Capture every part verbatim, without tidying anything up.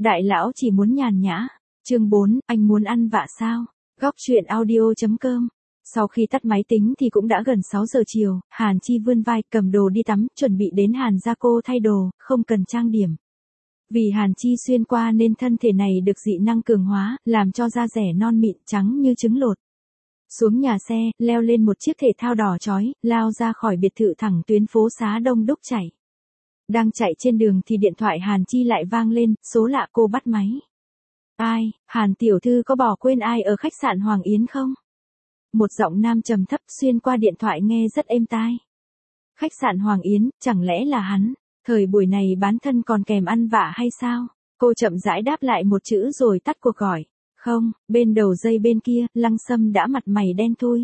Đại lão chỉ muốn nhàn nhã. Chương bốn, anh muốn ăn vạ sao? Góc truyện audio.com. Sau khi tắt máy tính thì cũng đã gần sáu giờ chiều, Hàn Chi vươn vai, cầm đồ đi tắm, chuẩn bị đến Hàn gia cô thay đồ, không cần trang điểm. Vì Hàn Chi xuyên qua nên thân thể này được dị năng cường hóa, làm cho da rẻ non mịn trắng như trứng lột. Xuống nhà xe, leo lên một chiếc thể thao đỏ chói, lao ra khỏi biệt thự thẳng tuyến phố xá đông đúc chạy. Đang chạy trên đường thì điện thoại Hàn Chi lại vang lên, số lạ cô bắt máy. Ai, Hàn tiểu thư có bỏ quên ai ở khách sạn Hoàng Yến không? Một giọng nam trầm thấp xuyên qua điện thoại nghe rất êm tai. Khách sạn Hoàng Yến, chẳng lẽ là hắn? Thời buổi này bán thân còn kèm ăn vạ hay sao? Cô chậm rãi đáp lại một chữ rồi tắt cuộc gọi. Không, bên đầu dây bên kia, Lăng Sâm đã mặt mày đen thui.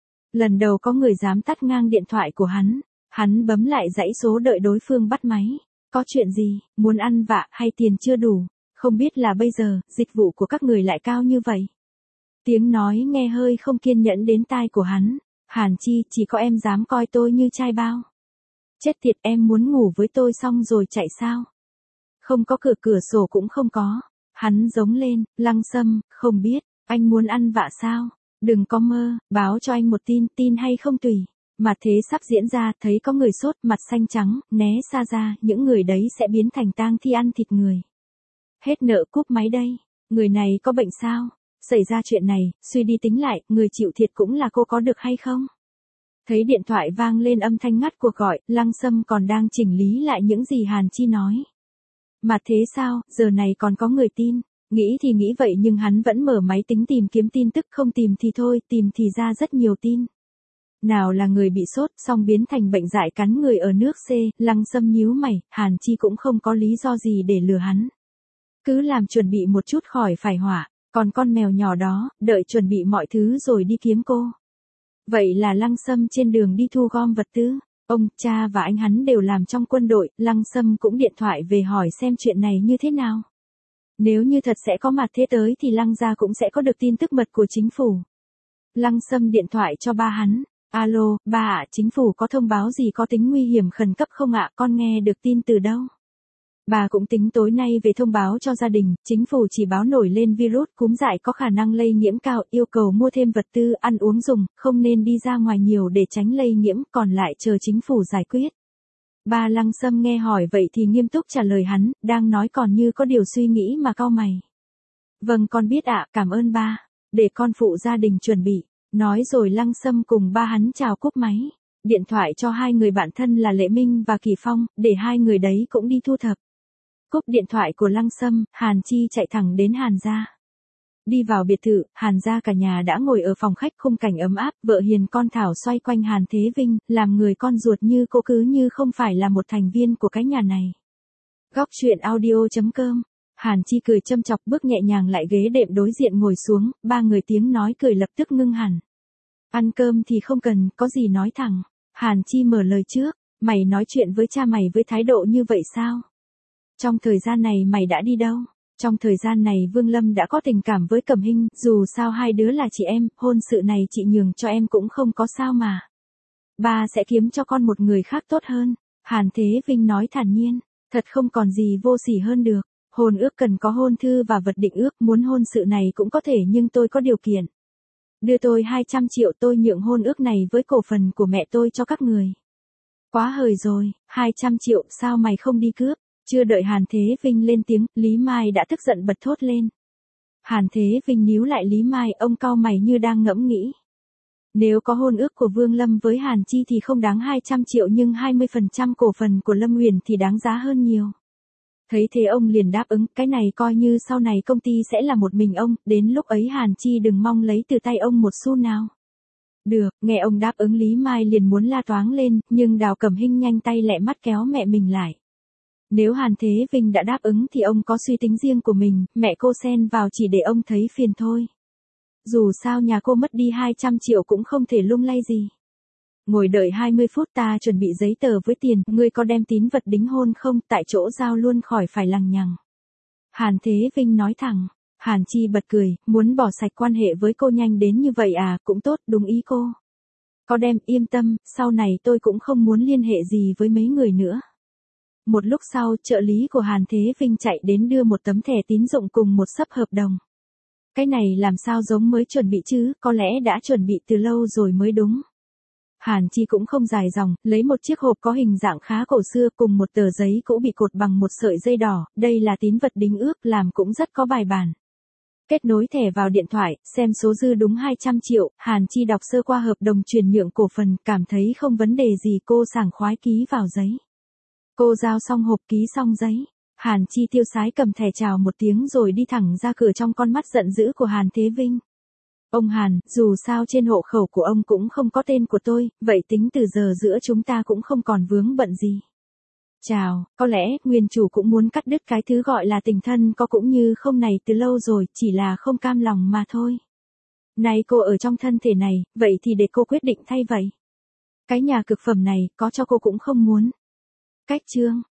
Lần đầu có người dám tắt ngang điện thoại của hắn. Hắn bấm lại dãy số đợi đối phương bắt máy. Có chuyện gì, muốn ăn vạ hay tiền chưa đủ? Không biết là bây giờ, dịch vụ của các người lại cao như vậy. Tiếng nói nghe hơi không kiên nhẫn đến tai của hắn. Hàn Chi, chỉ có em dám coi tôi như trai bao. Chết tiệt, em muốn ngủ với tôi xong rồi chạy sao? Không có cửa cửa sổ cũng không có. Hắn giống lên, Lăng Sâm, không biết, anh muốn ăn vạ sao? Đừng có mơ, báo cho anh một tin, tin hay không tùy. Mà thế sắp diễn ra, thấy có người sốt, mặt xanh trắng, né xa ra, những người đấy sẽ biến thành tang thi ăn thịt người. Hết nợ cúp máy đây, người này có bệnh sao? Xảy ra chuyện này, suy đi tính lại, người chịu thiệt cũng là cô có được hay không? Thấy điện thoại vang lên âm thanh ngắt cuộc gọi, Lăng Sâm còn đang chỉnh lý lại những gì Hàn Chi nói. Mà thế sao, giờ này còn có người tin? Nghĩ thì nghĩ vậy nhưng hắn vẫn mở máy tính tìm kiếm tin tức, không tìm thì thôi, tìm thì ra rất nhiều tin. Nào là người bị sốt, xong biến thành bệnh dại cắn người ở nước C, Lăng Sâm nhíu mày, Hàn Chi cũng không có lý do gì để lừa hắn. Cứ làm chuẩn bị một chút khỏi phải hỏa, còn con mèo nhỏ đó, đợi chuẩn bị mọi thứ rồi đi kiếm cô. Vậy là Lăng Sâm trên đường đi thu gom vật tư. Ông, cha và anh hắn đều làm trong quân đội, Lăng Sâm cũng điện thoại về hỏi xem chuyện này như thế nào. Nếu như thật sẽ có mặt thế tới thì Lăng gia cũng sẽ có được tin tức mật của chính phủ. Lăng Sâm điện thoại cho ba hắn. Alo, ba ạ, chính phủ có thông báo gì có tính nguy hiểm khẩn cấp không ạ, con nghe được tin từ đâu? Bà cũng tính tối nay về thông báo cho gia đình, chính phủ chỉ báo nổi lên virus cúm dại có khả năng lây nhiễm cao, yêu cầu mua thêm vật tư, ăn uống dùng, không nên đi ra ngoài nhiều để tránh lây nhiễm, còn lại chờ chính phủ giải quyết. Ba Lăng Sâm nghe hỏi vậy thì nghiêm túc trả lời hắn, đang nói còn như có điều suy nghĩ mà cau mày. Vâng con biết ạ, cảm ơn ba, để con phụ gia đình chuẩn bị. Nói rồi Lăng Sâm cùng ba hắn chào cúp máy. Điện thoại cho hai người bạn thân là Lệ Minh và Kỳ Phong, để hai người đấy cũng đi thu thập. Cúp điện thoại của Lăng Sâm, Hàn Chi chạy thẳng đến Hàn gia. Đi vào biệt thự, Hàn gia cả nhà đã ngồi ở phòng khách khung cảnh ấm áp, vợ hiền con Thảo xoay quanh Hàn Thế Vinh, làm người con ruột như cô cứ như không phải là một thành viên của cái nhà này. Góc truyện audio.com. Hàn Chi cười châm chọc bước nhẹ nhàng lại ghế đệm đối diện ngồi xuống, ba người tiếng nói cười lập tức ngưng hẳn. Ăn cơm thì không cần, có gì nói thẳng. Hàn Chi mở lời trước, mày nói chuyện với cha mày với thái độ như vậy sao? Trong thời gian này mày đã đi đâu? Trong thời gian này Vương Lâm đã có tình cảm với Cẩm Hinh, dù sao hai đứa là chị em, hôn sự này chị nhường cho em cũng không có sao mà. Ba sẽ kiếm cho con một người khác tốt hơn. Hàn Thế Vinh nói thản nhiên, thật không còn gì vô sỉ hơn được. Hôn ước cần có hôn thư và vật định ước, muốn hôn sự này cũng có thể nhưng tôi có điều kiện. Đưa tôi hai trăm triệu tôi nhượng hôn ước này với cổ phần của mẹ tôi cho các người. Quá hời rồi, hai trăm triệu sao mày không đi cướp? Chưa đợi Hàn Thế Vinh lên tiếng, Lý Mai đã tức giận bật thốt lên. Hàn Thế Vinh níu lại Lý Mai, ông cau mày như đang ngẫm nghĩ. Nếu có hôn ước của Vương Lâm với Hàn Chi thì không đáng hai trăm triệu nhưng hai mươi phần trăm cổ phần của Lâm Huyền thì đáng giá hơn nhiều. Thấy thế ông liền đáp ứng, cái này coi như sau này công ty sẽ là một mình ông, đến lúc ấy Hàn Chi đừng mong lấy từ tay ông một xu nào. Được, nghe ông đáp ứng Lý Mai liền muốn la toáng lên, nhưng Đào Cẩm Hinh nhanh tay lẹ mắt kéo mẹ mình lại. Nếu Hàn Thế Vinh đã đáp ứng thì ông có suy tính riêng của mình, mẹ cô xen vào chỉ để ông thấy phiền thôi. Dù sao nhà cô mất đi hai trăm triệu cũng không thể lung lay gì. Ngồi đợi hai mươi phút ta chuẩn bị giấy tờ với tiền, ngươi có đem tín vật đính hôn không, tại chỗ giao luôn khỏi phải lằng nhằng. Hàn Thế Vinh nói thẳng, Hàn Chi bật cười, muốn bỏ sạch quan hệ với cô nhanh đến như vậy à, cũng tốt, đúng ý cô. Có đem, yên tâm, sau này tôi cũng không muốn liên hệ gì với mấy người nữa. Một lúc sau, trợ lý của Hàn Thế Vinh chạy đến đưa một tấm thẻ tín dụng cùng một xấp hợp đồng. Cái này làm sao giống mới chuẩn bị chứ, có lẽ đã chuẩn bị từ lâu rồi mới đúng. Hàn Chi cũng không dài dòng, lấy một chiếc hộp có hình dạng khá cổ xưa cùng một tờ giấy cũ bị cột bằng một sợi dây đỏ, đây là tín vật đính ước làm cũng rất có bài bản. Kết nối thẻ vào điện thoại, xem số dư đúng hai trăm triệu, Hàn Chi đọc sơ qua hợp đồng chuyển nhượng cổ phần, cảm thấy không vấn đề gì, cô sảng khoái ký vào giấy. Cô giao xong hộp ký xong giấy. Hàn Chi tiêu sái cầm thẻ chào một tiếng rồi đi thẳng ra cửa trong con mắt giận dữ của Hàn Thế Vinh. Ông Hàn, dù sao trên hộ khẩu của ông cũng không có tên của tôi, vậy tính từ giờ giữa chúng ta cũng không còn vướng bận gì. Chào, có lẽ nguyên chủ cũng muốn cắt đứt cái thứ gọi là tình thân có cũng như không này từ lâu rồi, chỉ là không cam lòng mà thôi. Nay cô ở trong thân thể này, vậy thì để cô quyết định thay vậy. Cái nhà cực phẩm này, có cho cô cũng không muốn. Cách chương